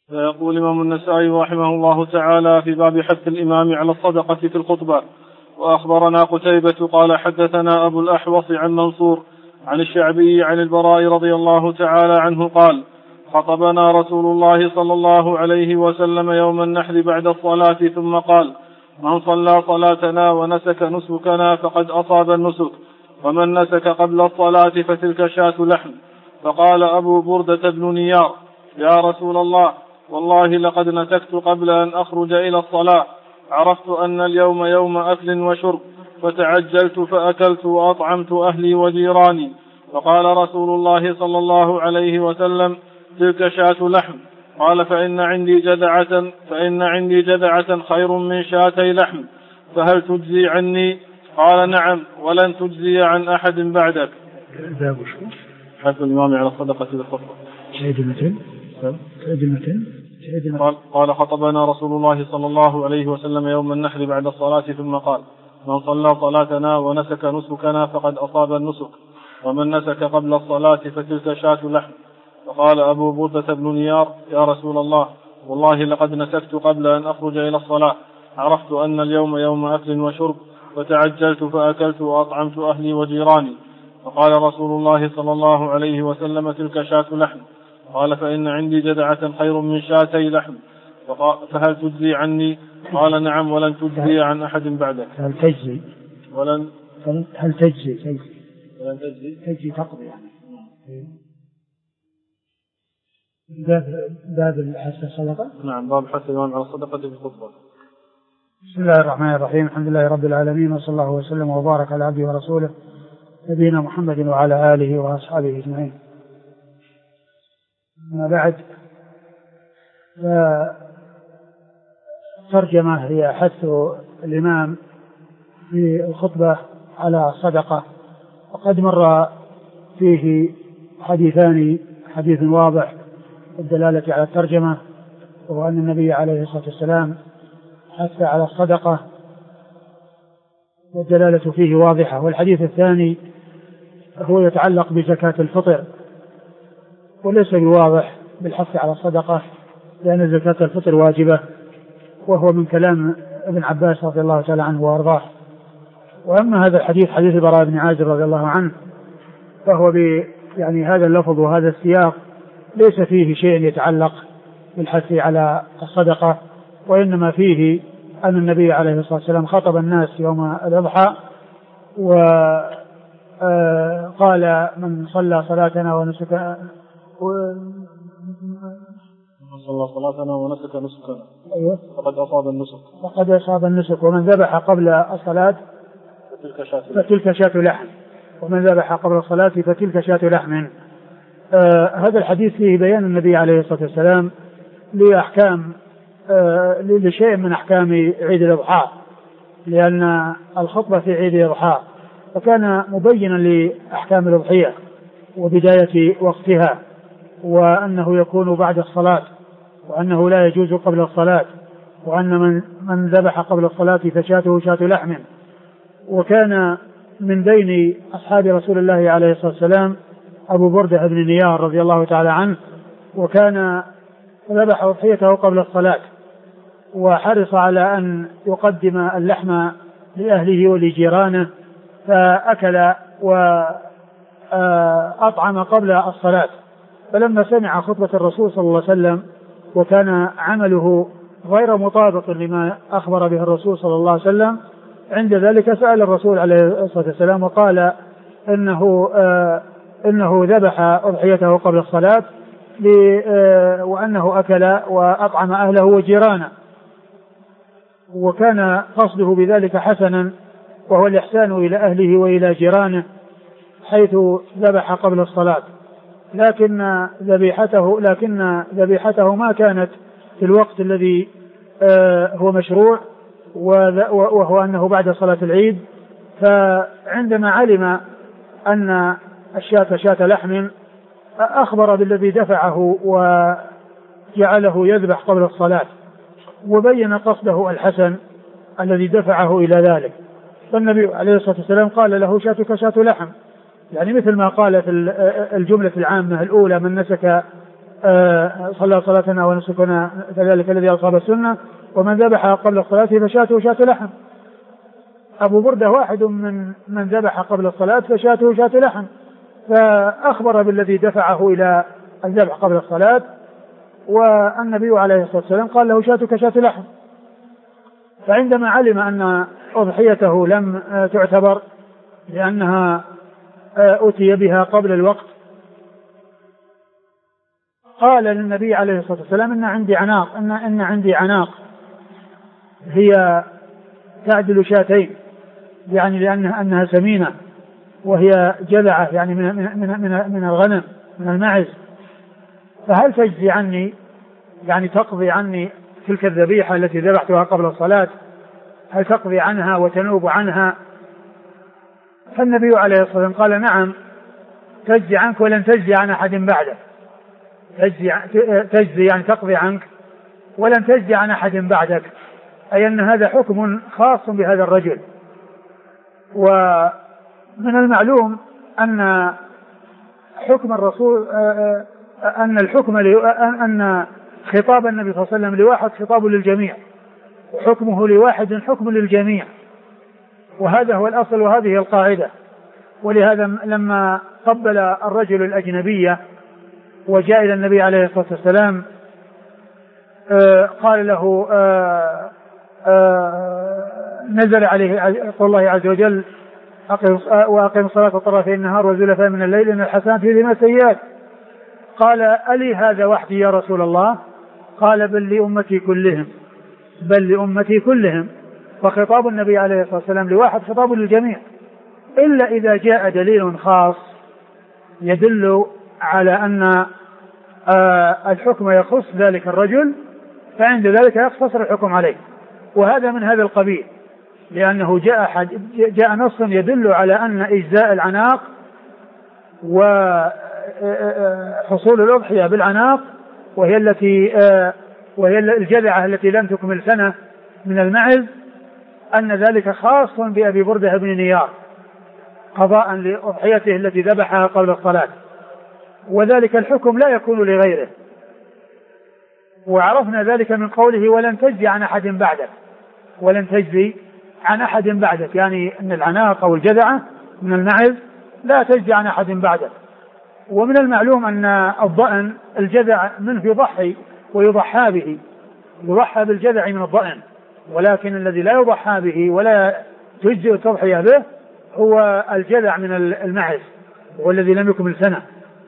فيقول الإمام النسائي رحمه الله تعالى في باب حث الإمام على الصدقة في الخطبة. وأخبرنا قتيبة قال حدثنا أبو الأحوص عن منصور عن الشعبي عن البراء رضي الله تعالى عنه قال خطبنا رسول الله صلى الله عليه وسلم يوم النحر بعد الصلاة ثم قال من صلى صلاتنا ونسك نسكنا فقد أصاب النسك، ومن نسك قبل الصلاة فتلك شاة لحم. فقال أبو بردة بن نيار يا رسول الله والله لقد نسكت قبل أن أخرج إلى الصلاة، عرفت أن اليوم يوم أكل وشرب فتعجلت فأكلت وأطعمت أهلي وجيراني. فقال رسول الله صلى الله عليه وسلم تلك شاة لحم. قال فإن عندي جذعة خير من شاتي لحم، فهل تجزي عني؟ قال نعم ولن تجزي عن أحد بعدك. حث الإمام على الصدقة بالخطبة. قال خطبنا رسول الله صلى الله عليه وسلم يوم النحر بعد الصلاة ثم قال من صلى صلاتنا ونسك نسكنا فقد أصاب النسك، ومن نسك قبل الصلاة فتلك شاة لحم. فقال أبو بردة بن نيار يا رسول الله والله لقد نسكت قبل أن أخرج إلى الصلاة، عرفت أن اليوم يوم أكل وشرب فتعجلت فأكلت وأطعمت أهلي وجيراني. فقال رسول الله صلى الله عليه وسلم تلك شاة لحم. قال فإن عندي جذعة خير من شاتي لحم، فهل تجزي عني؟ قال نعم ولن تجزي عن أحد بعدك. هل تجزي تقضي يعني. باب الحث الصدقة. نعم باب حث الإمام على الصدقة في الخطبة. بسم الله الرحمن الرحيم، الحمد لله رب العالمين، وصلى الله وسلم وبارك على عبده ورسوله نبينا محمد وعلى آله وأصحابه أجمعين. ما بعد، ترجمة هي حث الإمام في الخطبة على الصدقة، وقد مر فيه حديثان، حديث واضح الدلالة على الترجمة وهو أن النبي عليه الصلاة والسلام حث على الصدقة والدلالة فيه واضحة، والحديث الثاني هو يتعلق بزكاة الفطر وليس بواضح بالحث على الصدقة لأن زكاة الفطر واجبة، وهو من كلام ابن عباس رضي الله تعالى عنه وأرضاه. وأما هذا الحديث حديث البراء بن عازب رضي الله عنه فهو يعني هذا اللفظ وهذا السياق ليس فيه شيء يتعلق بالحث على الصدقة، وإنما فيه أن النبي عليه الصلاة والسلام خطب الناس يوم الأضحى وقال من صلى صلاتنا ونسك نسكنا فقد أصاب النسك، ومن ذبح قبل الصلاة فتلك شاة لحم، ومن ذبح قبل الصلاة فتلك شاة لحم. هذا الحديث فيه بيان النبي عليه الصلاة والسلام لأحكام لشيء من أحكام عيد الأضحى، لأن الخطبة في عيد الأضحى فكان مبينا لأحكام الأضحية وبداية وقتها، وأنه يكون بعد الصلاة، وأنه لا يجوز قبل الصلاة، وأن من ذبح قبل الصلاة فشاته شاة لحم. وكان من بين أصحاب رسول الله عليه الصلاة والسلام أبو بردة بن نيار رضي الله تعالى عنه، وكان ذبح أضحيته قبل الصلاة وحرص على أن يقدم اللحم لأهله ولجيرانه، فأكل وأطعم قبل الصلاة. فلما سمع خطبة الرسول صلى الله عليه وسلم وكان عمله غير مطابق لما أخبر به الرسول صلى الله عليه وسلم، عند ذلك سأل الرسول عليه الصلاة والسلام وقال إنه ذبح أضحيته قبل الصلاة وأنه أكل وأطعم أهله وجيرانه، وكان قصده بذلك حسنا، وهو الإحسان إلى أهله وإلى جيرانه حيث ذبح قبل الصلاة، لكن ذبيحته ما كانت في الوقت الذي هو مشروع، وهو أنه بعد صلاة العيد. فعندما علم أن الشاة شاة لحم أخبر بالذي دفعه وجعله يذبح قبل الصلاة، وبين قصده الحسن الذي دفعه إلى ذلك. فالنبي عليه الصلاة والسلام قال له شاتك شاة لحم، يعني مثل ما قال في الجملة العامة الأولى من نسك صلى صلاتنا ونسكنا كذلك الذي أصاب السنة، ومن ذبح قبل الصلاة فشاته شاة لحم. أبو بردة واحد من ذبح قبل الصلاة فشاته شاة لحم، فأخبر بالذي دفعه إلى الذبح قبل الصلاة، والنبي عليه الصلاة والسلام قال له شاتك شاة لحم. فعندما علم أن أضحيته لم تعتبر لأنها أتي بها قبل الوقت، قال للنبي عليه الصلاة والسلام إن عندي عناق هي تعدل شاتين، يعني لأنها سمينة وهي جذعة يعني من الغنم من المعز، فهل تجزي عني، يعني تقضي عني تلك الذبيحة التي ذبحتها قبل الصلاة، هل تقضي عنها وتنوب عنها؟ فالنبي عليه الصلاة والسلام قال نعم تجزي عنك ولن تجزي عن أحد بعدك. تجزي يعني تقضي عنك ولن تجزي عن أحد بعدك، أي أن هذا حكم خاص بهذا الرجل. ومن المعلوم أن حكم الرسول أن خطاب النبي صلى الله عليه وسلم لواحد خطاب للجميع، وحكمه لواحد حكم للجميع، وهذا هو الأصل وهذه القاعدة. ولهذا لما قبل الرجل الأجنبية وجاء إلى النبي عليه الصلاة والسلام قال له نزل عليه قول الله عز وجل وأقم الصلاة طرفي النهار وزلفا من الليل إن الحسنات يذهبن السيئات. قال ألي هذا وحدي يا رسول الله؟ قال بل لأمتي كلهم. فخطاب النبي عليه الصلاة والسلام لواحد خطاب للجميع، إلا إذا جاء دليل خاص يدل على أن الحكم يخص ذلك الرجل، فعند ذلك يقتصر الحكم عليه. وهذا من هذا القبيل، لأنه جاء نص يدل على أن إجزاء العناق وحصول الأضحية بالعناق وهي الجذعة التي لم تكمل سنة من المعز، أن ذلك خاص بأبي بردة بن نيار قضاء لأضحيته التي ذبحها قبل الصلاة، وذلك الحكم لا يكون لغيره. وعرفنا ذلك من قوله ولن تجزي عن أحد بعدك، يعني أن العناق أو الجذعة من المعز لا تجزي عن أحد بعدك. ومن المعلوم أن الضأن الجذع منه يضحي ويضحى به، يضحى بالجذع من الضأن، ولكن الذي لا يضحى به ولا تجزئ التضحية به هو الجذع من المعز والذي لم يكمل سنة.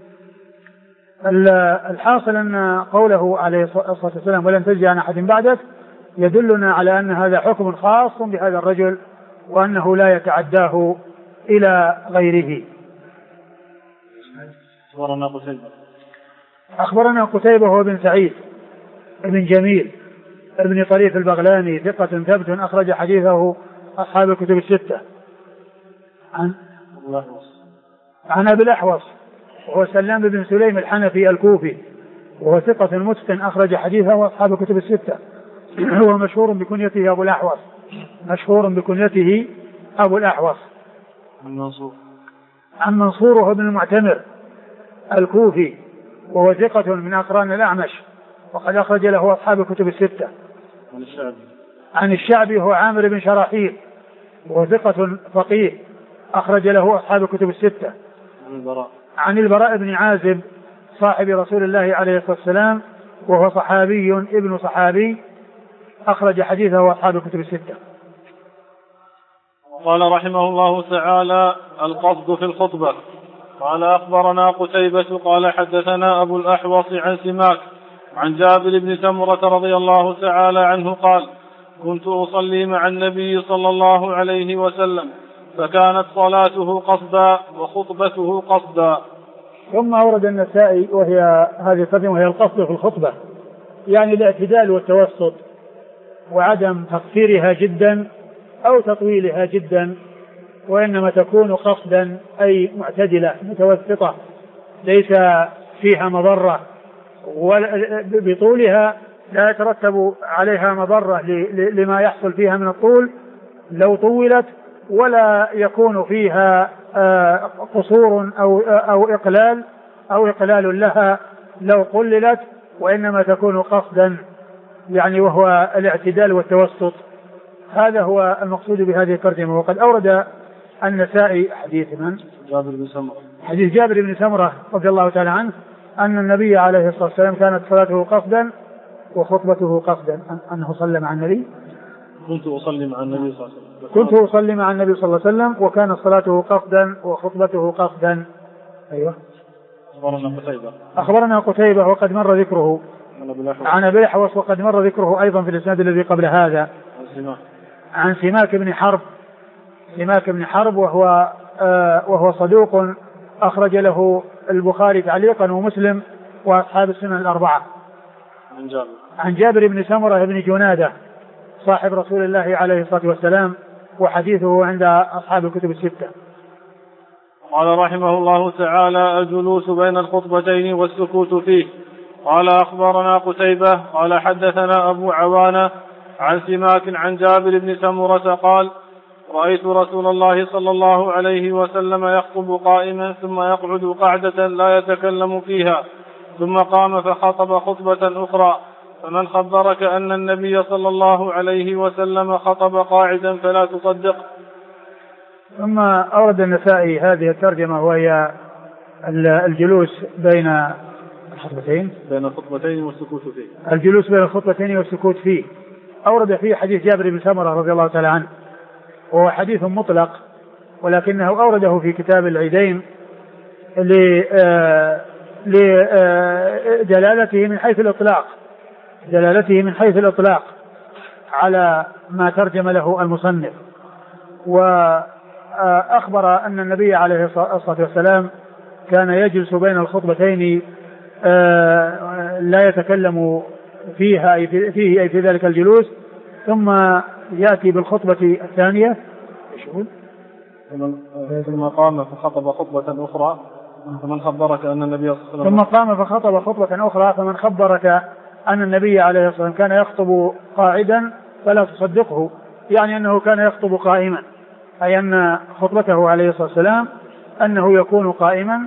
الحاصل أن قوله عليه الصلاة والسلام ولن تجزي عن أحد بعدك يدلنا على أن هذا حكم خاص بهذا الرجل، وأنه لا يتعداه إلى غيره. أخبرنا قتيبة هو بن سعيد بن جميل ابن طريف البغلاني ثقة ثبت أخرج حديثه أصحاب الكتب الستة. عن أبي الأحوص وهو سلام بن سليم الحنفي الكوفي وهو ثقة متقن أخرج حديثه أصحاب الكتب الستة. هو مشهور بكنيته أبو الأحوص، عن منصور وهو ابن المعتمر الكوفي وهو ثقة من أقران الأعمش وقد أخرج له أصحاب الكتب الستة. عن الشعبي هو عامر بن شراحيل وهو ثقة فقيه أخرج له أصحاب الكتب الستة. عن البراء بن عازب صاحب رسول الله عليه الصلاة والسلام وهو صحابي ابن صحابي أخرج حديثه أصحاب الكتب الستة. قال رحمه الله تعالى: القصد في الخطبة. قال: أخبرنا قتيبة قال حدثنا أبو الأحوص عن سماك عن جابر بن سمرة رضي الله تعالى عنه قال: كنت أصلي مع النبي صلى الله عليه وسلم فكانت صلاته قصدا وخطبته قصدا. ثم أورد النسائي وهي هذه الترجمة وهي القصد في الخطبة، يعني الاعتدال والتوسط وعدم تقصيرها جدا أو تطويلها جدا، وإنما تكون قصدا أي معتدلة متوسطة ليس فيها مضرة، بطولها لا يترتب عليها مضرة لما يحصل فيها من الطول لو طولت، ولا يكون فيها قصور أو إقلال لها لو قللت، وإنما تكون قصدا يعني وهو الاعتدال والتوسط. هذا هو المقصود بهذه الترجمة. وقد أورد النسائي حديث جابر بن سمرة رضي الله تعالى عنه أن النبي عليه الصلاة والسلام كانت صلاته قصدا وخطبته قصدا، أنه صلى مع النبي. كنت أصلي مع النبي صلى الله عليه وسلم. كنت أصلي مع النبي صلى الله عليه وسلم وكانت صلاته قصدا وخطبته قصدا. أيوة. أخبرنا قتيبة وقد مر ذكره عن أبي الأحوص وقد مر ذكره أيضا في الإسناد الذي قبل هذا عن سماك بن حرب وهو صدوق أخرج له البخاري تعليقا ومسلم وأصحاب السنن الأربعة. عن جابر بن سمرة بن جنادة صاحب رسول الله عليه الصلاة والسلام وحديثه عند أصحاب الكتب الستة. قال رحمه الله تعالى: الجلوس بين الخطبتين والسكوت فيه. قال أخبرنا قتيبة قال حدثنا أبو عوانة عن سماك عن جابر بن سمرة قال: رأيت رسول الله صلى الله عليه وسلم يخطب قائما ثم يقعد قعدة لا يتكلم فيها، ثم قام فخطب خطبة أخرى، فمن خبرك أن النبي صلى الله عليه وسلم خطب قاعدا فلا تصدق. ثم أورد النسائي هذه الترجمة وهي الجلوس بين الخطبتين والسكوت فيه. الجلوس بين الخطبتين والسكوت فيه. أورد فيه حديث جابر بن سمرة رضي الله تعالى عنه، وهو حديث مطلق ولكنه أورده في كتاب العيدين لدلالته من حيث الإطلاق على ما ترجم له المصنف. وأخبر أن النبي عليه الصلاة والسلام كان يجلس بين الخطبتين لا يتكلم فيها أي في ذلك الجلوس، ثم يأتي بالخطبة الثانية ثم قام فخطب خطبة أخرى فمن خبرك أن النبي صلى الله عليه وسلم ثم قام فخطب خطبة أخرى فمن خبرك أن النبي عليه الصلاة والسلام كان يخطب قاعدا فلا تصدقه، يعني أنه كان يخطب قائما، أي أن خطبته عليه الصلاة والسلام أنه يكون قائما.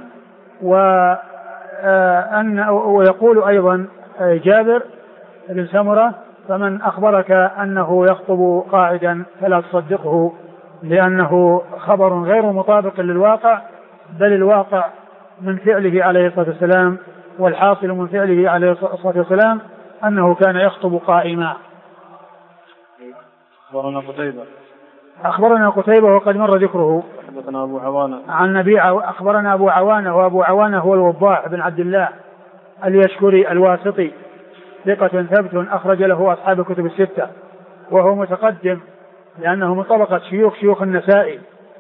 ويقول أيضا جابر بن سمرة: فمن أخبرك أنه يخطب قاعدا فلا تصدقه، لأنه خبر غير مطابق للواقع، بل الواقع من فعله عليه الصلاة والسلام والحاصل من فعله عليه الصلاة والسلام أنه كان يخطب قائما. أخبرنا قتيبة وقد مر ذكره. حدثنا أبو عوانة أخبرنا أبو عوانة، وأبو عوانة هو الوضاح بن عبد الله اليشكري الواسطي، ثقة ثبت أخرج له أصحاب الكتب الستة، وهو متقدم لأنه من طبقة شيوخ النسائي،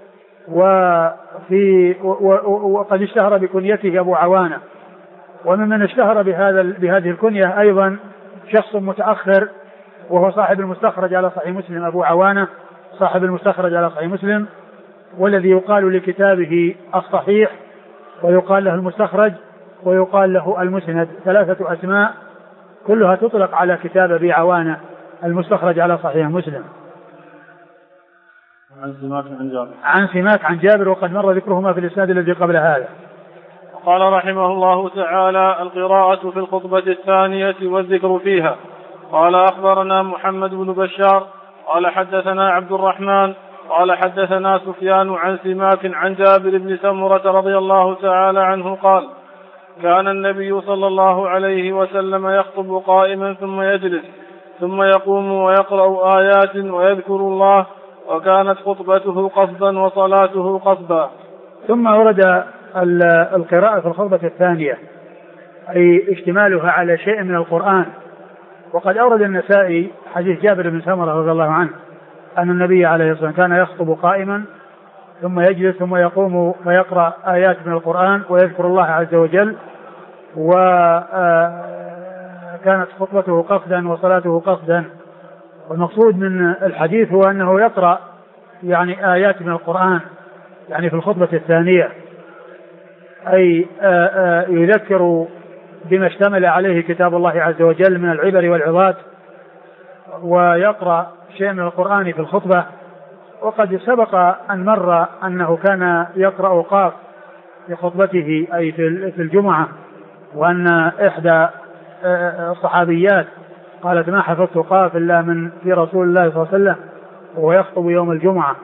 وقد اشتهر بكنيته أبو عوانة. وممن اشتهر بهذه الكنية أيضا شخص متأخر وهو صاحب المستخرج على صحيح مسلم، أبو عوانة صاحب المستخرج على صحيح مسلم، والذي يقال لكتابه الصحيح ويقال له المستخرج ويقال له المسند، ثلاثة أسماء كلها تطلق على كتاب أبي عوانة المستخرج على صحيح مسلم. عن سماك عن جابر وقد مر ذكرهما في الإسناد الذي قبل هذا. قال رحمه الله تعالى: القراءة في الخطبة الثانية والذكر فيها. قال أخبرنا محمد بن بشار قال حدثنا عبد الرحمن قال حدثنا سفيان عن سماك عن جابر بن سمرة رضي الله تعالى عنه قال: كان النبي صلى الله عليه وسلم يخطب قائما ثم يجلس ثم يقوم ويقرأ آيات ويذكر الله، وكانت خطبته قصدا وصلاته قصدا. ثم ورد القراءة في الخطبة الثانية أي اشتمالها على شيء من القرآن. وقد أورد النسائي حديث جابر بن سمرة رضي الله عنه أن النبي عليه الصلاة والسلام كان يخطب قائما ثم يجلس ثم يقوم ويقرأ آيات من القرآن ويذكر الله عز وجل، وكانت خطبته قصدا وصلاته قصدا. والمقصود من الحديث هو أنه يقرأ يعني آيات من القرآن يعني في الخطبة الثانية، أي يذكر بما اشتمل عليه كتاب الله عز وجل من العبر والعظات، ويقرأ شيء من القرآن في الخطبة. وقد سبق أن مر أنه كان يقرأ قاف في خطبته أي في الجمعة، وأن إحدى الصحابيات قالت ما حفظت قاف إلا من في رسول الله صلى الله عليه وسلم وهو يخطب يوم الجمعة.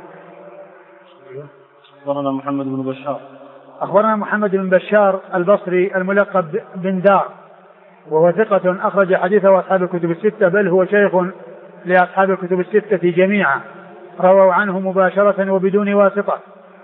أخبرنا محمد بن بشار. أخبرنا محمد بن بشار البصري الملقب بن دار، وهو ثقة أخرج حديثه أصحاب الكتب الستة، بل هو شيخ لأصحاب الكتب الستة جميعا، رووا عنه مباشرة وبدون واسطة.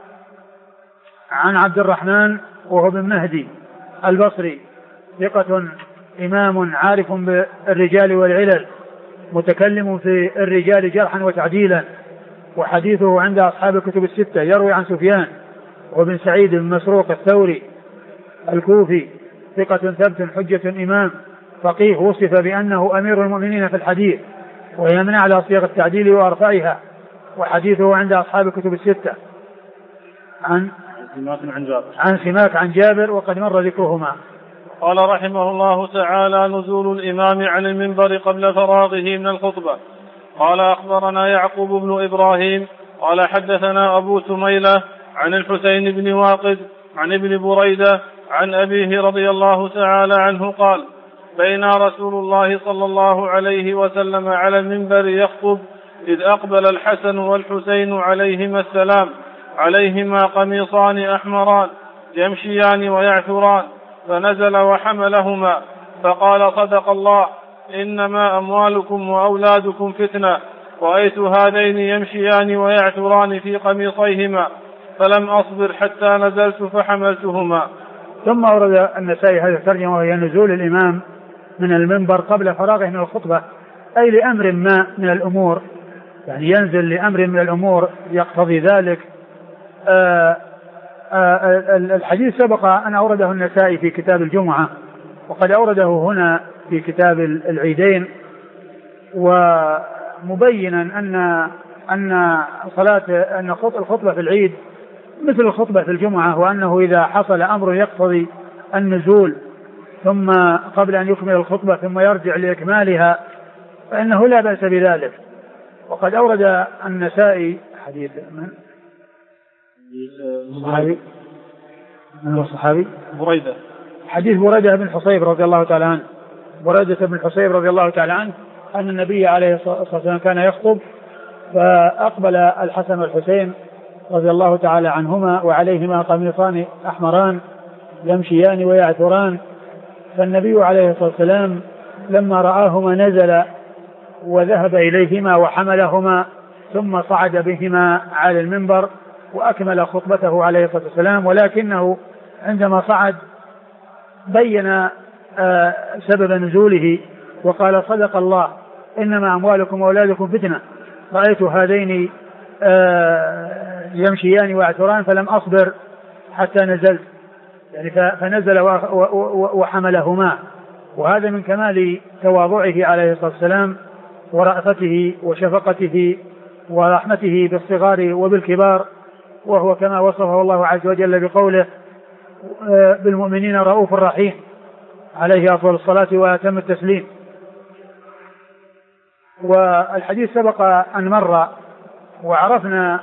عن عبد الرحمن وهو بن مهدي البصري، ثقة إمام عارف بالرجال والعلل، متكلم في الرجال جرحا وتعديلا، وحديثه عند أصحاب الكتب الستة. يروي عن سفيان وابن سعيد بن مسروق الثوري الكوفي، ثقة ثبت حجة إمام فقيه، وصف بأنه أمير المؤمنين في الحديث، ويمنع على صيغ التعديل وأرفعها، وحديثه عند أصحاب الكتب الستة. عن سماك عن جابر وقد مر ذكرهما. قال رحمه الله تعالى: نزول الإمام عن المنبر قبل فراغه من الخطبة. قال أخبرنا يعقوب بن إبراهيم قال حدثنا أبو سميلة عن الحسين بن واقد عن ابن بريدة عن أبيه رضي الله تعالى عنه قال: بين رسول الله صلى الله عليه وسلم على المنبر يخطب إذ أقبل الحسن والحسين عليهما السلام عليهما قميصان أحمران يمشيان ويعثران، فنزل وحملهما فقال: صدق الله، إنما أموالكم وأولادكم فتنة، رأيت هذين يمشيان ويعثران في قميصيهما فلم أصبر حتى نزلت فحملتهما. ثم ورد النسائي هذه الترجمة، وهي نزول الإمام من المنبر قبل فراغه من الخطبة، أي لأمر ما من الأمور، يعني ينزل لأمر من الأمور يقتضي ذلك. الحديث سبق أن أورده النسائي في كتاب الجمعة، وقد أورده هنا في كتاب العيدين، ومبينا أن الخطبة في العيد مثل الخطبة في الجمعة، وأنه إذا حصل أمر يقتضي النزول ثم قبل أن يكمل الخطبة ثم يرجع لإكمالها فإنه لا بأس بذلك. وقد أورد النسائي حديث من الصحابي بريدة، حديث بريدة بن حصيب رضي الله تعالى عنه، بريدة بن حصيب رضي الله تعالى عنه أن النبي عليه الصلاة والسلام كان يخطب، فأقبل الحسن والحسين رضي الله تعالى عنهما وعليهما قميصان أحمران يمشيان ويعثران، فالنبي عليه الصلاة والسلام لما رآهما نزل وذهب إليهما وحملهما، ثم صعد بهما على المنبر وأكمل خطبته عليه الصلاة والسلام. ولكنه عندما صعد بين سبب نزوله وقال: صدق الله، إنما أموالكم وأولادكم فتنة، رأيت هذين يمشيان ويعثران فلم أصبر حتى نزلت، يعني فنزل وحملهما. وهذا من كمال تواضعه عليه الصلاة والسلام ورأفته وشفقته ورحمته بالصغار وبالكبار، وهو كما وصفه الله عز وجل بقوله: بالمؤمنين رؤوف رحيم، عليه أفضل الصلاة وأتم التسليم. والحديث سبق أن مر، وعرفنا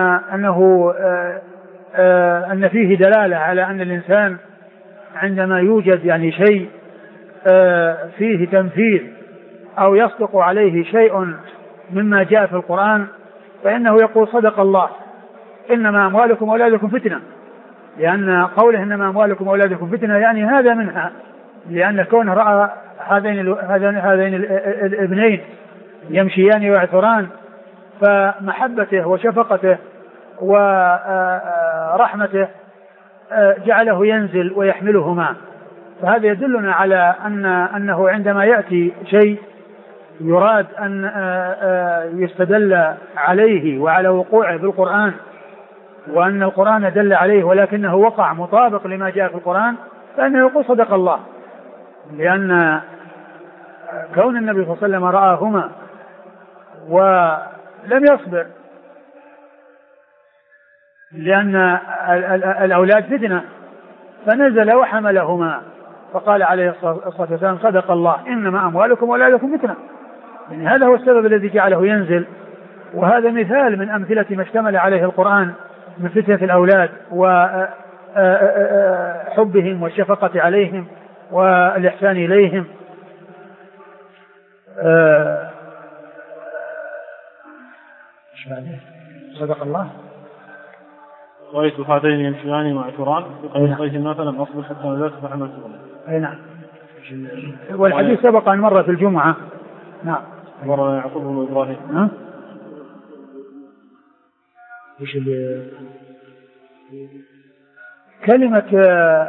أن فيه دلالة على أن الإنسان عندما يوجد يعني شيء فيه تنفيذ أو يصدق عليه شيء مما جاء في القرآن فإنه يقول: صدق الله، إنما أموالكم وأولادكم فتنة، لأن قوله إنما أموالكم وأولادكم فتنة يعني هذا منها، لأن كونه رأى هذين الابنين يمشيان ويعثران، فمحبته وشفقته ورحمته جعله ينزل ويحملهما. فهذا يدلنا على أنه عندما يأتي شيء يراد أن يستدل عليه وعلى وقوعه بالقرآن، وأن القرآن دل عليه ولكنه وقع مطابق لما جاء في القرآن، فإنه يقول: صدق الله، لأن كون النبي صلى الله عليه وسلم رآهما ولم يصبر، لأن الأولاد فتنة، فنزل وحملهما فقال عليه الصلاة والسلام: صدق الله، إنما أموالكم وأولادكم فتنة. يعني هذا هو السبب الذي جعله ينزل، وهذا مثال من أمثلة ما اشتمل عليه القرآن من فتنة الأولاد وحبهم والشفقة عليهم والإحسان إليهم. صدق الله. رأيت هذين يمشيان معثران بقيتين مثلا أصبح حتى ذات فحملتهم. أي نعم. والحديث سبق أن مر في الجمعة. نعم. مر يعقوب بن إبراهيم. ها؟ كلمة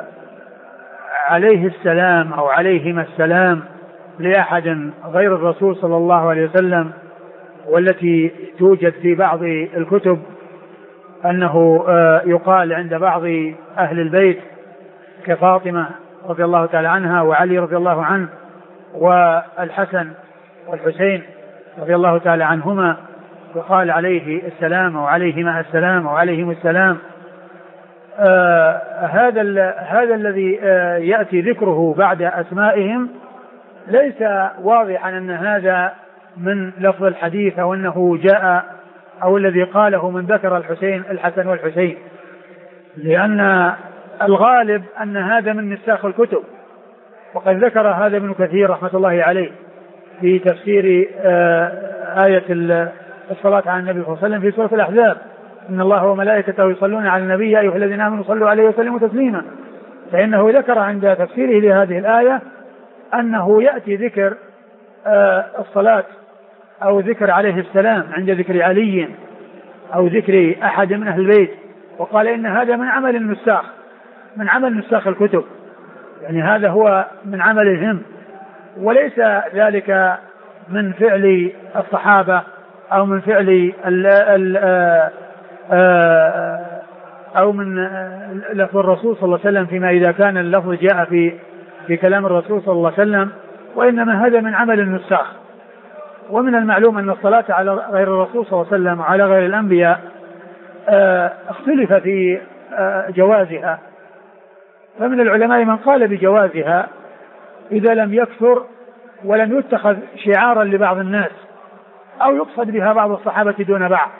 عليه السلام أو عليهما السلام لأحد غير الرسول صلى الله عليه وسلم، والتي توجد في بعض الكتب أنه يقال عند بعض أهل البيت كفاطمة رضي الله تعالى عنها وعلي رضي الله عنه والحسن والحسين رضي الله تعالى عنهما، يقال عليه السلام أو عليهما السلام أو عليهم السلام. هذا الذي يأتي ذكره بعد أسمائهم ليس واضحا أن هذا من لفظ الحديث أو أنه جاء أو الذي قاله من ذكر الحسن والحسين، لأن الغالب أن هذا من نساخ الكتب، وقد ذكر هذا ابن كثير رحمة الله عليه في تفسير آية الصلاة على النبي صلى الله عليه وسلم في سورة الأحزاب: إن الله وملائكته يصلون على النبي يا أيها الذين آمنوا صلوا عليه وسلموا تسليما. فإنه ذكر عند تفسيره لهذه الآية أنه يأتي ذكر الصلاة أو ذكر عليه السلام عند ذكر علي أو ذكر أحد من أهل البيت، وقال إن هذا من عمل النساخ، من عمل نساخ الكتب، يعني هذا هو من عملهم، وليس ذلك من فعل الصحابة أو من فعل أو من لفظ الرسول صلى الله عليه وسلم، فيما إذا كان اللفظ جاء في كلام الرسول صلى الله عليه وسلم، وإنما هذا من عمل النساخ. ومن المعلوم أن الصلاة على غير الرسول صلى الله عليه وسلم وعلى غير الأنبياء اختلف في جوازها، فمن العلماء من قال بجوازها إذا لم يكثر ولم يتخذ شعارا لبعض الناس أو يقصد بها بعض الصحابة دون بعض،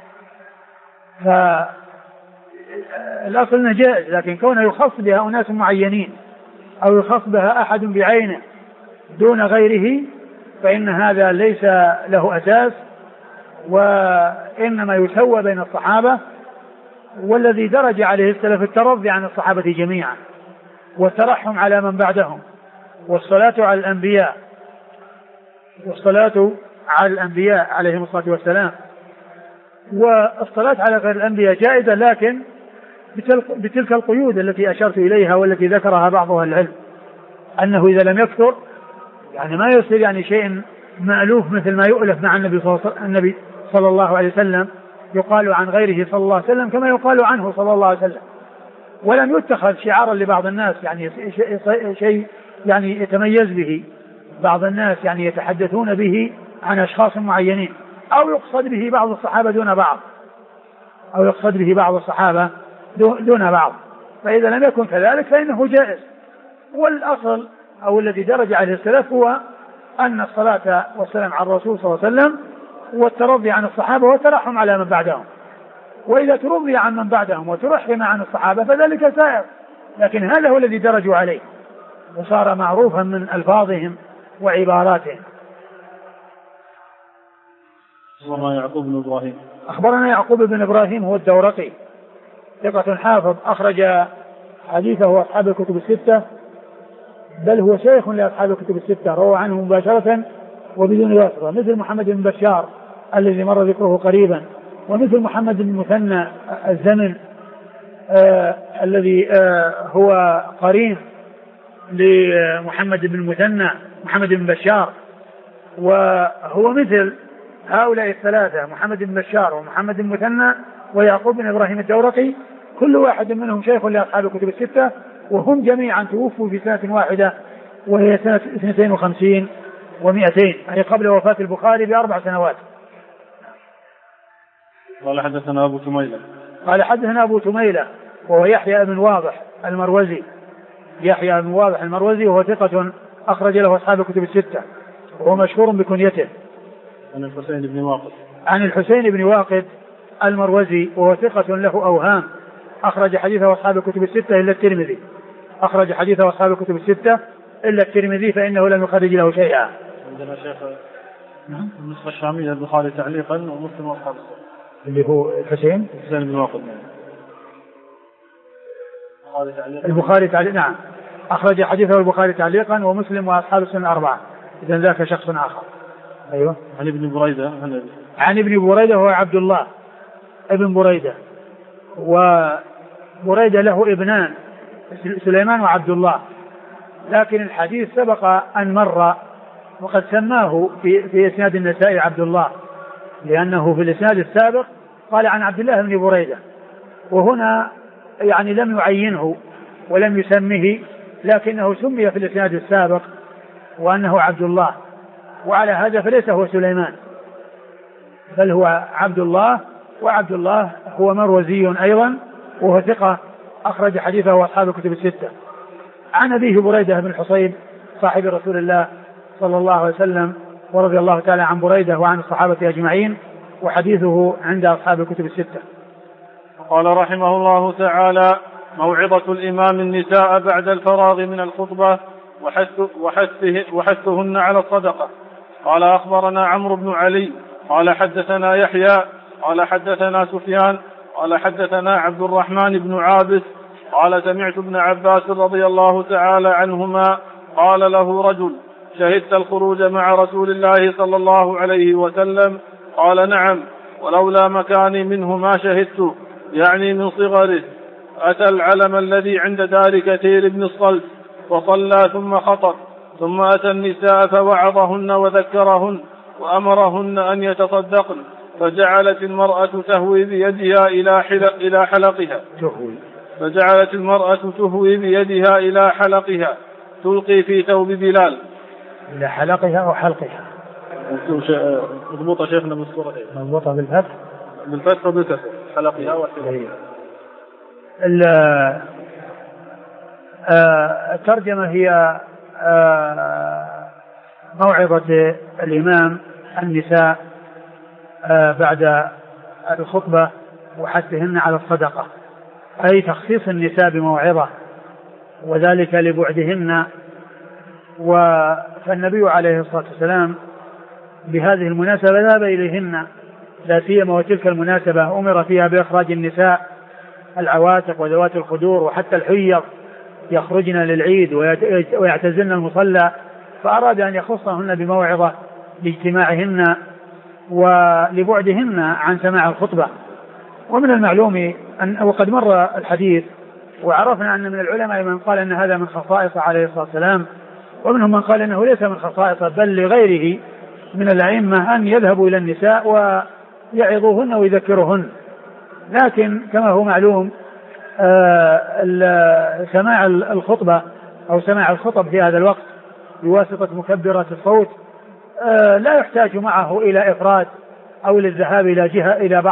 فالأصل أنه جائز، لكن كونه يخص بها أناس معينين أو يخص بها أحد بعينه دون غيره فإن هذا ليس له أساس، وإنما يسوى بين الصحابة. والذي درج عليه السلف الترضي عن الصحابة جميعا والترحم على من بعدهم والصلاة على الأنبياء عليهم الصلاة والسلام. والصلاة على غير الأنبياء جائزة، لكن بتلك القيود التي أشرت إليها والتي ذكرها بعض أهل العلم، أنه إذا لم يكثر يعني ما يصير يعني شيء مألوف مثل ما يؤلف مع النبي صلى الله عليه وسلم، يقال عن غيره صلى الله عليه وسلم كما يقال عنه صلى الله عليه وسلم، ولم يتخذ شعارا لبعض الناس، يعني شيء يعني يتميز به بعض الناس، يعني يتحدثون به عن أشخاص معينين، أو يقصد به بعض الصحابة دون بعض، فإذا لم يكن كذلك فإنه جائز. والأصل أو الذي درج عليه السلف هو أن الصلاة والسلام على الرسول صلى الله عليه وسلم والترضي عن الصحابة والترحم على من بعدهم، وإذا ترضي عن من بعدهم وترحم عن الصحابة فذلك سائر، لكن هذا هو الذي درجوا عليه وصار معروفا من ألفاظهم وعباراتهم. أخبرنا يعقوب بن إبراهيم هو الدورقي ثقة حافظ، أخرج حديثه أصحاب الكتب الستة، بل هو شيخ لأصحاب الكتب الستة، روى عنه مباشرة وبدون واسطة، مثل محمد بن بشار الذي مر ذكره قريبا، ومثل محمد بن مثنى الزمن الذي هو قرين لمحمد بن مثنى محمد بن بشار، وهو مثل هؤلاء الثلاثة محمد بن بشار ومحمد بن مثنى ويعقوب بن إبراهيم الدورقي، كل واحد منهم شيخ لأصحاب الكتب الستة، وهم جميعا توفوا في سنة واحدة وهي سنة 52 و200، يعني قبل وفاة البخاري ب4 سنوات. قال حدثنا أبو تميلة وهو يحيى بن واضح المروزي، وهو ثقة أخرج له أصحاب الكتب الستة، وهو مشهور بكنيته. عن الحسين بن واقد المروزي، وهو ثقة له أوهام، أخرج حديثه أصحاب الكتب الستة إلا الترمذي، أخرج حديثه أصحاب الكتب الستة إلا الترمذي فإنه لم يخرج له شيئا. عندنا شيخ النسخة الشامية البخاري تعليقا ومسلم وأصحاب السنن اللي هو حسين بن واقد. البخاري تعليقا نعم أخرج حديثه البخاري تعليقا ومسلم وأصحاب السنن 4. إذن ذاك شخص آخر. أيوة. عن ابن بريدة. عن ابن بريدة هو عبد الله ابن بريدة، وبريدة له ابنان سليمان وعبد الله، لكن الحديث سبق أن مر وقد سماه في إسناد النسائي عبد الله، لأنه في الإسناد السابق قال عن عبد الله بن بريدة، وهنا يعني لم يعينه ولم يسمه، لكنه سمي في الإسناد السابق وأنه عبد الله، وعلى هذا فليس هو سليمان بل هو عبد الله، وعبد الله هو مروزي أيضا وهو ثقة أخرج حديثه أصحاب الكتب الستة. عن أبيه بريدة بن الحصيب صاحب رسول الله صلى الله عليه وسلم، ورضي الله تعالى عن بريدة وعن الصحابة أجمعين، وحديثه عند أصحاب الكتب الستة. قال رحمه الله تعالى: موعظة الإمام النساء بعد الفراغ من الخطبة وحثهن على الصدقة. قال أخبرنا عمرو بن علي قال حدثنا يحيى قال حدثنا سفيان قال حدثنا عبد الرحمن بن عابس قال سمعت ابن عباس رضي الله تعالى عنهما قال له رجل: شهدت الخروج مع رسول الله صلى الله عليه وسلم؟ قال: نعم، ولولا مكاني منه ما شهدت، يعني من صغره. أتى العلم الذي عند دار كثير بن الصلت وصلى ثم خطب، ثم أتى النساء فوعظهن وذكرهن وأمرهن أن يتصدقن، فجعلت المرأة تهوي بيدها إلى حلقها فجعلت المرأة تهوي بيدها إلى حلقها تلقي في ثوب بلال. إلى حلقها أو حلقها؟ مضبوطة شيخنا بالصورة. مضبوطة بالفتح وبالكسر حلقها وحلقها. الترجمة هي موعظة الإمام النساء بعد الخطبة وحثهن على الصدقة، أي تخصيص النساء بموعظة، وذلك لبعدهن. فالنبي عليه الصلاة والسلام بهذه المناسبة ذهب إليهن، لا سيما وتلك المناسبة أمر فيها بإخراج النساء العواتق وذوات الخدور وحتى الحيض يخرجن للعيد ويعتزلن المصلى، فأراد أن يخصهن بموعظة لاجتماعهن ولبعدهن عن سماع الخطبة. ومن المعلوم وقد مر الحديث وعرفنا أن من العلماء من قال أن هذا من خصائص عليه الصلاة والسلام، ومنهم من قال أنه ليس من خصائص بل لغيره من الأئمة أن يذهبوا إلى النساء ويعظوهن ويذكرهن. لكن كما هو معلوم سماع الخطبة أو سماع الخطب في هذا الوقت بواسطة مكبرات الصوت لا يحتاج معه إلى إفراد أو للذهاب إلى جهة إلى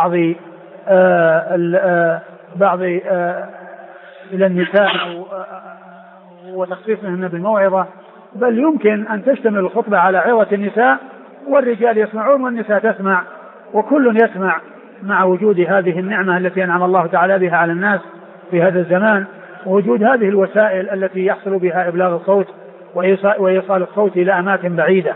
بعض إلى النساء وتخصيصهن بالموعظة، بل يمكن أن تشتمل الخطبة على عظة النساء، والرجال يسمعون والنساء تسمع، وكل يسمع مع وجود هذه النعمة التي أنعم الله تعالى بها على الناس في هذا الزمان، ووجود هذه الوسائل التي يحصل بها إبلاغ الصوت وإيصال الصوت إلى أماكن بعيدة.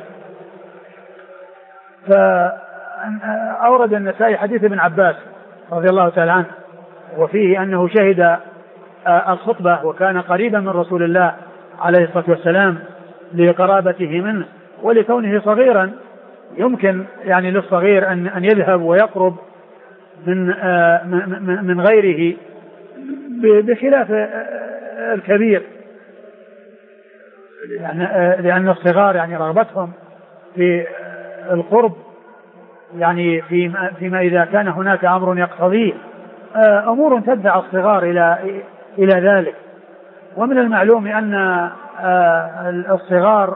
فأورد النسائي حديث ابن عباس رضي الله تعالى عنه وفيه أنه شهد الخطبة وكان قريبا من رسول الله عليه الصلاة والسلام لقرابته منه ولكونه صغيرا، يمكن يعني للصغير أن يذهب ويقرب من غيره بخلاف الكبير، لأن الصغار يعني رغبتهم في القرب يعني فيما إذا كان هناك أمر يقتضيه أمور تدفع الصغار إلى ذلك. ومن المعلوم أن الصغار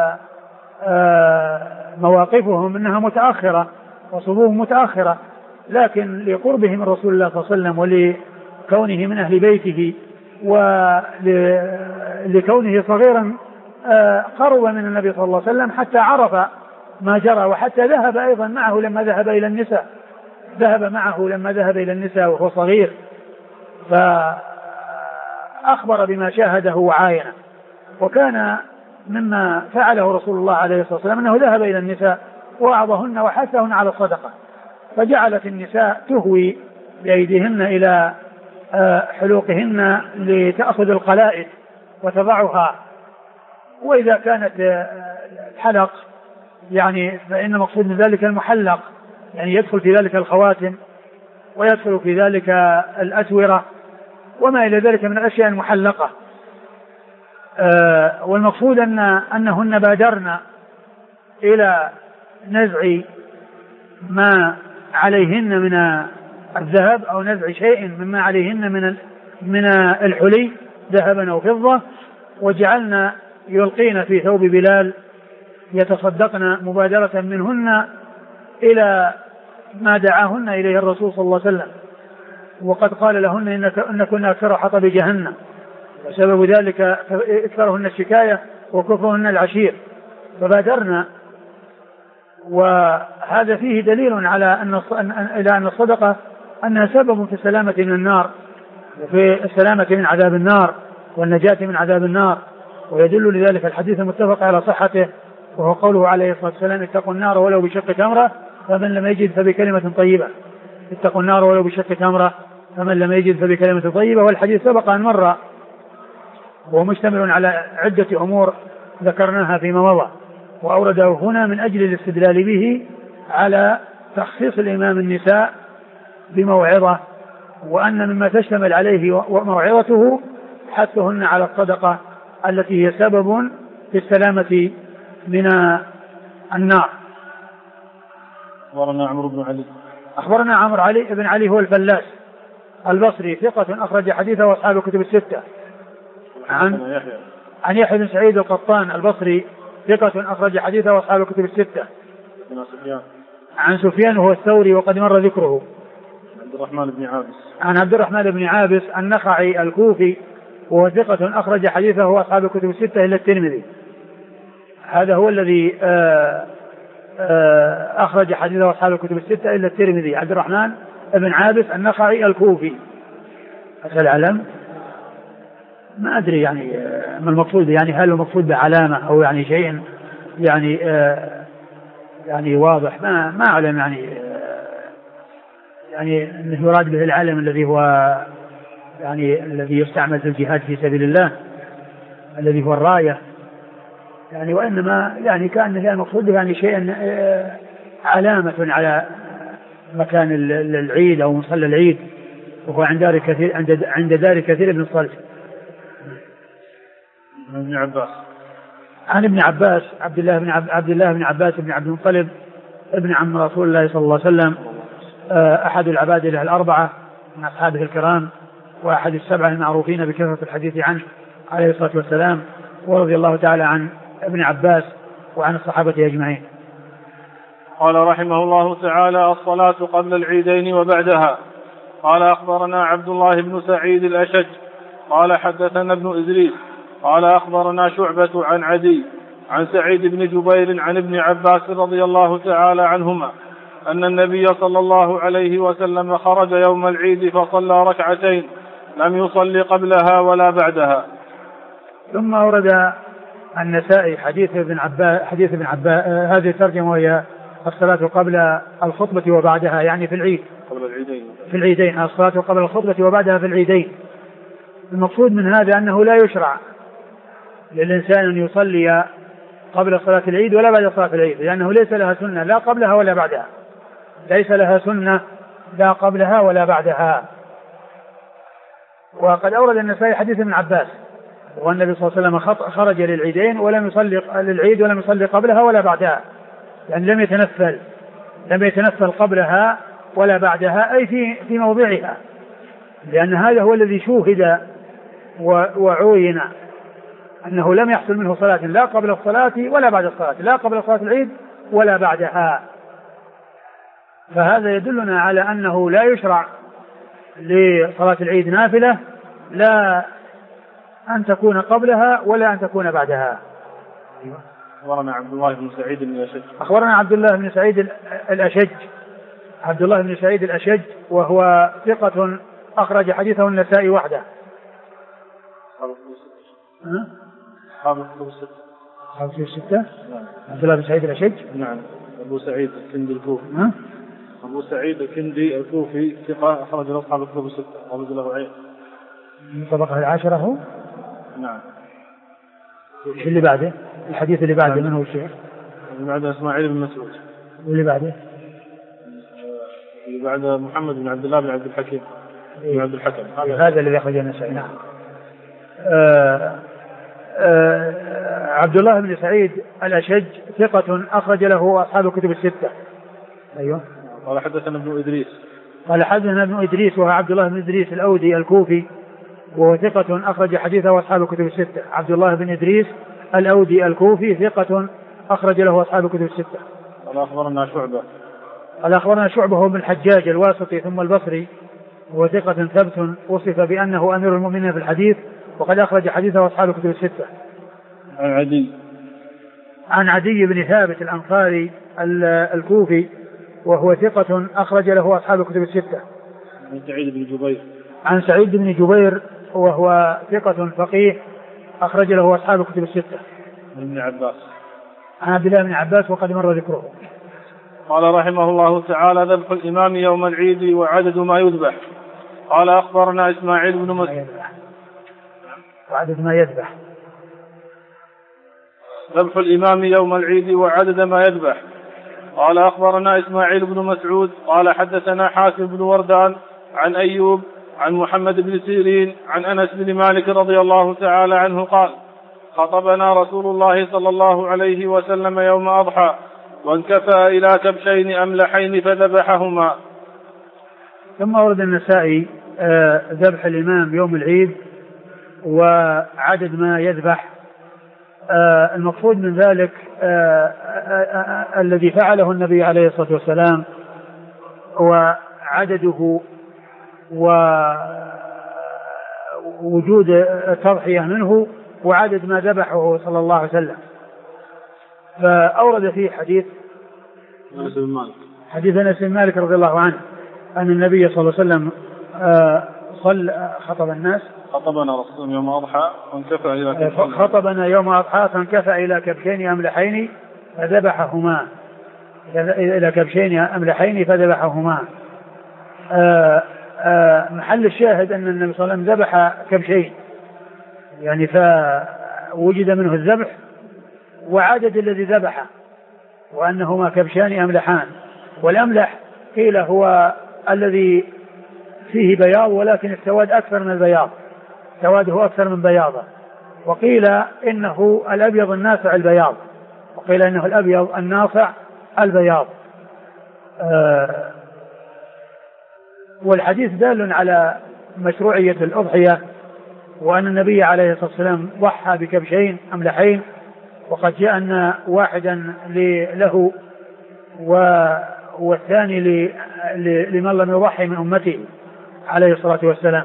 مواقفهم أنها متأخرة وصبوهم متأخرة، لكن لقربه من رسول الله صلى الله عليه وسلم ولكونه من أهل بيته ولكونه صغيرا قرب من النبي صلى الله عليه وسلم حتى عرف ما جرى، وحتى ذهب أيضا معه لما ذهب إلى النساء وهو صغير، فأخبر بما شاهده وعاينه. وكان مما فعله رسول الله عليه الصلاة والسلام أنه ذهب إلى النساء ووعظهن وحثهن على الصدقة، فجعلت النساء تهوي بأيديهن إلى حلوقهن لتأخذ القلائد وتضعها، وإذا كانت الحلق يعني فإن مقصود من ذلك المحلق، يعني يدخل في ذلك الخواتم ويدخل في ذلك الأسورة وما إلى ذلك من الأشياء المحلقة. والمقصود أنهن بادرن إلى نزع ما عليهن من الذهب أو نزع شيء مما عليهن من الحلي ذهبا أو فضة، وجعلنا يلقين في ثوب بلال يتصدقن مبادرة منهن إلى ما دعاهن إليه الرسول صلى الله عليه وسلم، وقد قال لهن إن كنا أكثر حطب جهنم، وسبب ذلك إكثرهن الشكاية وكفرهن العشير، فبادرنا. وهذا فيه دليل على أن الصدقة أنها سبب في السلامة من النار وفي السلامة من عذاب النار والنجاة من عذاب النار، ويدل لذلك الحديث المتفق على صحته، وهو قوله عليه الصلاة والسلام: اتقوا النار ولو بشق تمرة فمن لم يجد فبكلمة طيبة. اتقوا النار ولو بشق تمرة فمن لم يجد فبكلمة طيبة. والحديث سبق أن مر وهو مشتمل على عدة أمور ذكرناها فيما مضى، وأورده هنا من أجل الاستدلال به على تخصيص الإمام النساء بموعظة، وأن مما تشتمل عليه وموعظته حثهن على الصدقة التي هي سبب في السلامة من النار. أخبرنا عمرو بن علي. أخبرنا عمرو بن علي هو الفلاس البصري ثقة أخرج حديثه وأصحاب الكتب الستة. عن يحيى بن سعيد القطان البصري ثقة أخرج حديثه وأصحاب الكتب الستة. عن سفيان وهو الثوري وقد مر ذكره. عن عبد الرحمن بن عابس النخعي الكوفي وهو ثقة أخرج حديثه وأصحاب الكتب الستة إلا الترمذي. هذا هو الذي أخرج حديثه وأصحاب الكتب الستة إلا الترمذي، عبد الرحمن بن عابس النخعي الكوفي. أسأل علم ما أدري يعني ما المقصود، يعني هل المقصود بعلامة أو يعني شيء يعني واضح، ما أعلم يعني أنه يراد به العلم الذي هو يعني الذي يستعمل في الجهاد في سبيل الله الذي هو الراية يعني، وإنما يعني كان المقصود يعني شيء علامة على مكان العيد أو مصلى العيد، وهو عند دار كثير بن الصالح. عن ابن عباس عبد الله بن عباس بن عبد المطلب ابن عم رسول الله صلى الله عليه وسلم، أحد العبادلة الأربعة من أصحابه الكرام، وأحد السبعة المعروفين بكثرة الحديث عنه عليه الصلاة والسلام، ورضي الله تعالى عن ابن عباس وعن الصحابة أجمعين. قال رحمه الله تعالى: الصلاة قبل العيدين وبعدها. قال: أخبرنا عبد الله بن سعيد الأشج قال: حدثنا ابن إدريس قال: أخبرنا شعبة عن عدي عن سعيد بن جبير عن ابن عباس رضي الله تعالى عنهما أن النبي صلى الله عليه وسلم خرج يوم العيد فصلى ركعتين لم يصلي قبلها ولا بعدها. ثم أورد النسائي حديث ابن عباس هذه الترجمة وهي الصلاة قبل الخطبة وبعدها، يعني في العيد في العيدين، الصلاة قبل الخطبة وبعدها في العيدين. المقصود من هذا أنه لا يشرع للإنسان أن يصلي قبل صلاة العيد ولا بعد صلاة العيد، لأنه ليس لها سنة لا قبلها ولا بعدها، ليس لها سنة لا قبلها ولا بعدها. وقد أورد النسائي حديث ابن عباس والنبي صلى الله عليه وسلم خرج للعيدين ولم يصلي للعيد ولم يصلي قبلها ولا بعدها، يعني لم يتنفل قبلها ولا بعدها، أي في موضعها، لأن هذا هو الذي شوهد وعوين أنه لم يحصل منه صلاة لا قبل الصلاة ولا بعد الصلاة، لا قبل صلاة العيد ولا بعدها. فهذا يدلنا على أنه لا يشرع لصلاة العيد نافلة لا أن تكون قبلها ولا أن تكون بعدها. أخبرنا عبد الله بن سعيد الأشج. أخبرنا عبد الله بن سعيد الأشج، عبد الله بن سعيد الأشج وهو ثقة أخرج حديثه النسائي وحده. أصحاب كتب الستة. عبد الله بن سعيد الأشج. نعم. أبو سعيد الكندي الكوفي. أبو سعيد الكندي الكوفي ثقة أخرج له أصحاب الكتب الستة. أخرج له عين. من طبقة العاشرة هو. نعم. إيش اللي بعده؟ الحديث اللي بعده من هو الشيخ؟ اللي بعده إسماعيل بن مسعود. واللي بعده؟ اللي بعده محمد بن عبد الله بن عبد الحكيم. بن عبد الحكم. هذا الذي أخرجه النسائي. نعم. عبد الله بن سعيد الأشج ثقة أخرج له أصحاب الكتب الستة. أيوه. قال حدثنا ابن إدريس. قال حدثنا ابن إدريس وهو عبد الله بن إدريس الأودي الكوفي وهو ثقة أخرج حديثه أصحاب الكتب الستة. عبد الله بن إدريس الأودي الكوفي ثقة أخرج له أصحاب الكتب الستة. قال أخبرنا شعبة. قال أخبرنا شعبة هو بن الحجاج الواسطي ثم البصري وهو ثقة ثبت وصف بأنه أمير المؤمنين في الحديث وقد أخرج حديثه أصحاب الكتب الستة. عن عدي بن ثابت الأنصاري الكوفي وهو ثقة أخرج له أصحاب الكتب الستة. عن سعيد بن جبير. عن سعيد بن جبير وهو ثقة فقيه أخرج له أصحاب الكتب الستة. عن ابن عباس. عن عبد الله بن عباس وقد مر ذكره. قال رحمه الله تعالى: ذبح الإمام يوم العيد وعدد ما يذبح. قال أخبرنا إسماعيل بن مسعود. وعدد ما يذبح. ذبح الإمام يوم العيد وعدد ما يذبح. قال أخبرنا إسماعيل بن مسعود قال حدثنا حاتم بن وردان عن أيوب عن محمد بن سيرين عن أنس بن مالك رضي الله تعالى عنه قال: خطبنا رسول الله صلى الله عليه وسلم يوم أضحى وانكفأ إلى كبشين أملحين فذبحهما. ثم ورد النسائي ذبح الإمام يوم العيد وعدد ما يذبح. المقصود من ذلك الذي فعله النبي عليه الصلاة والسلام وعدده ووجود التضحية منه وعدد ما ذبحه صلى الله عليه وسلم. فأورد فيه حديث أنس بن مالك رضي الله عنه أن النبي صلى الله عليه وسلم خطب الناس. خطبنا رسول يوم أضحى فانكفأ إلى كبشين. خطبنا يوم أضحى فانكفأ إلى كبشين أملحين فذبحهما. إلى كبشين أملحين فذبحهما. محل الشاهد أن النبي صلى الله عليه وسلم ذبح كبشين يعني فوجد منه الذبح وعدد الذي ذبحه وأنهما كبشان أملحان. والأملح قيل هو الذي فيه بياض ولكن السواد أكثر من البياض، سواده أكثر من بياضه. وقيل إنه الأبيض الناصع البياض، وقيل إنه الأبيض الناصع البياض. والحديث دال على مشروعية الأضحية وأن النبي عليه الصلاة والسلام ضحى بكبشين أملحين، وقد جاء أن واحدا له والثاني لمن لم يضحي من أمته عليه الصلاة والسلام.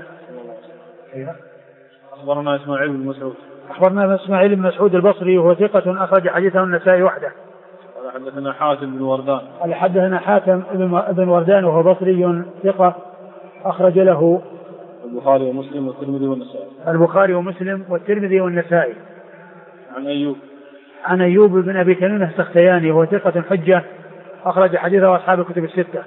أخبرنا إسماعيل بن مسعود. أخبرنا إسماعيل بن مسعود البصري وهو ثقة أخرج حديثه النسائي وحده. قال حدثنا حاتم بن وردان. قال حدثنا حاتم بن وردان وهو بصري ثقة أخرج له البخاري ومسلم والترمذي والنسائي. البخاري ومسلم والترمذي والنسائي. عن أيوب بن أبي تميم السختياني وهو ثقة حجة أخرج حديثه أصحاب الكتب الستة.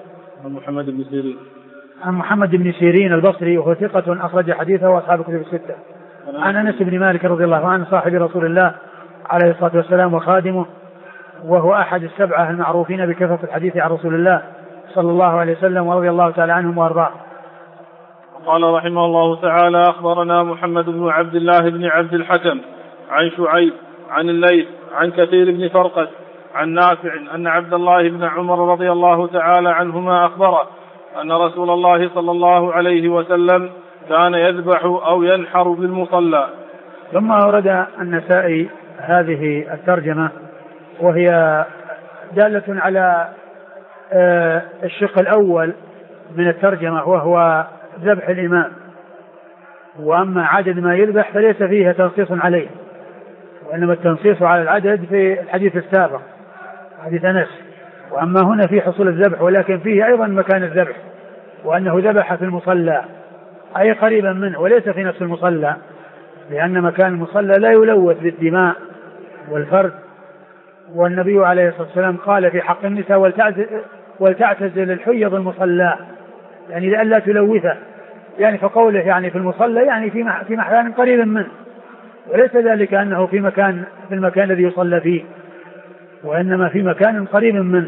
عن محمد بن سيرين البصري وهو ثقة أخرج حديثه أصحاب الكتب الستة. عن أنس بن مالك رضي الله عنه صاحب رسول الله عليه الصلاة والسلام وخادمه، وهو أحد السبعة المعروفين بكثرة الحديث عن رسول الله صلى الله عليه وسلم ورضي الله تعالى عنهم وأرضاه. قال رحمه الله تعالى: أخبرنا محمد بن عبد الله بن عبد الحكم عن شعيب عن الليث عن كثير بن فرقد عن نافع أن عبد الله بن عمر رضي الله تعالى عنهما أخبره أن رسول الله صلى الله عليه وسلم كان يذبح أو ينحر بالمصلى. ثم أورد النسائي هذه الترجمة وهي دالة على الشق الأول من الترجمة وهو ذبح الإمام. وأما عدد ما يذبح فليس فيها تنصيص عليه، وإنما التنصيص على العدد في الحديث السابق حديث أنس. وأما هنا في حصول الذبح ولكن فيه أيضا مكان الذبح، وأنه ذبح في المصلى أي قريبا منه وليس في نفس المصلى، لأن مكان المصلى لا يلوث بالدماء والفرد. والنبي عليه الصلاة والسلام قال في حق النساء ولتعتزل الحيض المصلى، يعني لئلا تلوثه، يعني فقوله يعني في المصلى يعني في مكان قريب منه، وليس ذلك أنه في المكان الذي يصلى فيه، وإنما في مكان قريب منه.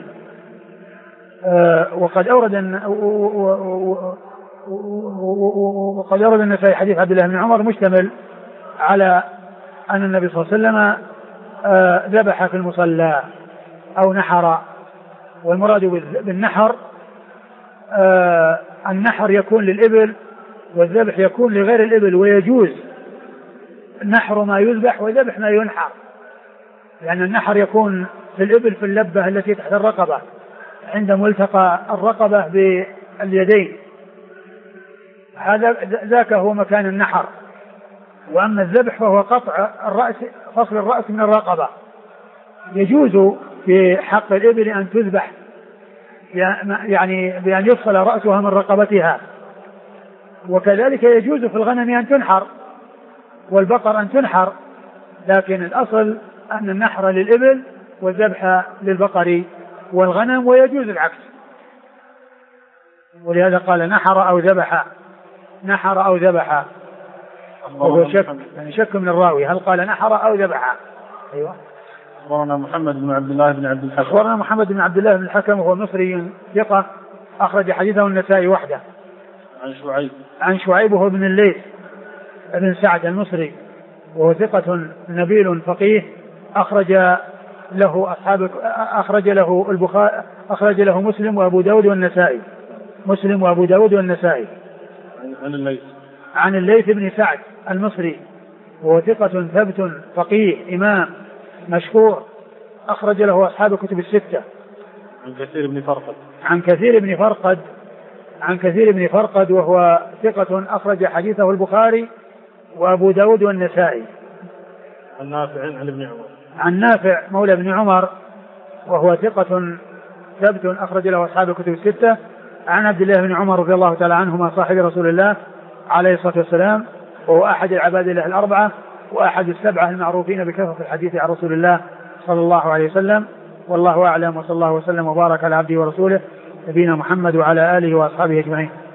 وقد أورد النسائي حديث عبد الله بن عمر مشتمل على أن النبي صلى الله عليه وسلم ذبح في المصلى أو نحر. والمراد بالنحر النحر يكون للإبل والذبح يكون لغير الإبل، ويجوز نحر ما يذبح وذبح ما ينحر، لأن النحر يكون في الإبل في اللبة التي تحت الرقبة عند ملتقى الرقبة باليدين، هذا ذاك هو مكان النحر. وأما الذبح فهو قطع الرأس، فصل الرأس من الرقبة. يجوز في حق الإبل أن تذبح، يعني بأن يفصل رأسها من رقبتها، وكذلك يجوز في الغنم أن تنحر والبقر أن تنحر، لكن الأصل أن النحر للإبل والذبح للبقر والغنم، ويجوز العكس. ولهذا قال نحر أو ذبح، وهو شك، يعني شك من الراوي هل قال نحر أو ذبح. أيوة. أخبرنا محمد بن عبد الله بن عبد الحكم. أخبرنا محمد بن عبد الله بن الحكم وهو مصري ثقة أخرج حديثه النسائي وحده. عن شعيب وهو بن الليث بن سعد المصري وهو ثقة نبيل فقيه أخرج له البخاري، أخرج له مسلم وأبو داود والنسائي. عن الليث بن سعد المصري وهو ثقة ثبت فقيه إمام مشهور أخرج له أصحاب الكتب الستة. عن كثير بن فرقد وهو ثقة أخرج حديثه البخاري وأبو داود والنسائي. عن نافع مولى ابن عمر وهو ثقة ثبت أخرج له أصحاب الكتب الستة. عن عبد الله بن عمر رضي الله تعالى عنهما صاحب رسول الله عليه الصلاة والسلام، وهو أحد العباد الله الأربعة وأحد السبعة المعروفين بكثرة الحديث عن رسول الله صلى الله عليه وسلم. والله أعلم، وصلى الله وسلم وبارك على عبده ورسوله نبينا محمد وعلى آله وأصحابه أجمعين.